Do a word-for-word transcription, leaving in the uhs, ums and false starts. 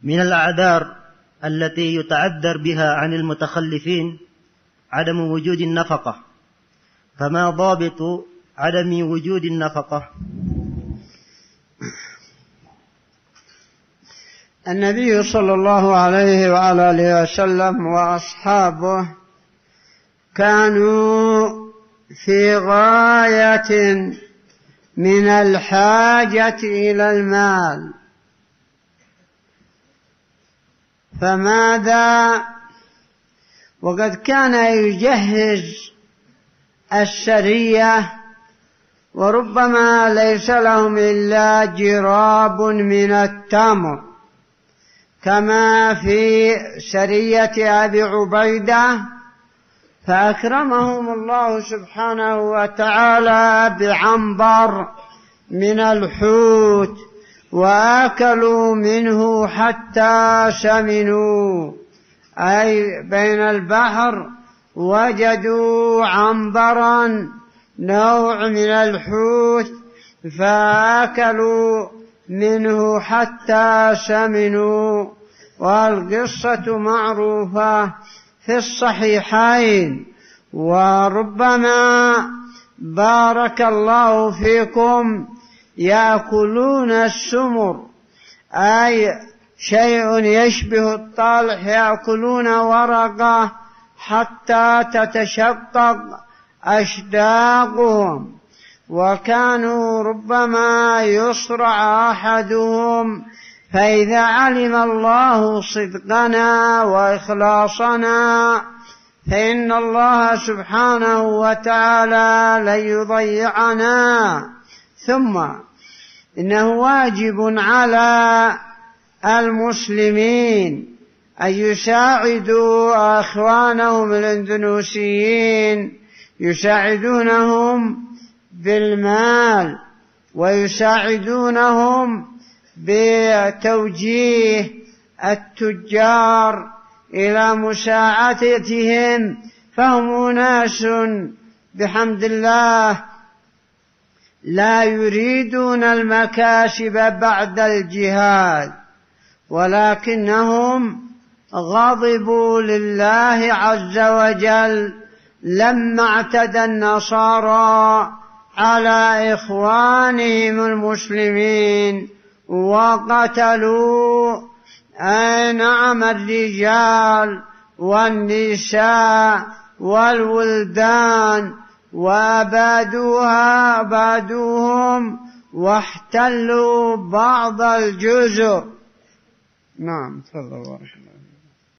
من الأعذار التي يتعذر بها عن المتخلفين عدم وجود النفقة، فما ضابط عدم وجود النفقة؟ النبي صلى الله عليه وعلى آله وسلم وأصحابه كانوا في غاية من الحاجة إلى المال، فماذا وقد كان يجهز السرية وربما ليس لهم إلا جراب من التمر، كما في سرية أبي عبيدة، فأكرمهم الله سبحانه وتعالى بعنبر من الحوت وآكلوا منه حتى سمنوا، أي بين البحر وجدوا عنبرا نوع من الحوت فآكلوا منه حتى سمنوا. والقصة معروفة في الصحيحين. وربما بارك الله فيكم يأكلون السمر، أي شيء يشبه الطالح، يأكلون ورقة حتى تتشقق أشداقهم، وكانوا ربما يصرع أحدهم، فإذا علم الله صدقنا وإخلاصنا فإن الله سبحانه وتعالى لن يضيعنا. ثم إنه واجب على المسلمين أن يساعدوا أخوانهم الإندونيسيين، يساعدونهم بالمال ويساعدونهم بتوجيه التجار إلى مساعدتهم، فهم أناس بحمد الله لا يريدون المكاسب بعد الجهاد، ولكنهم غضبوا لله عز وجل لما اعتدى النصارى على إخوانهم المسلمين وقتلوا أي نعم الرجال والنساء والولدان، وأبادوها أبادوهم واحتلوا بعض الجزر. نعم تفضل.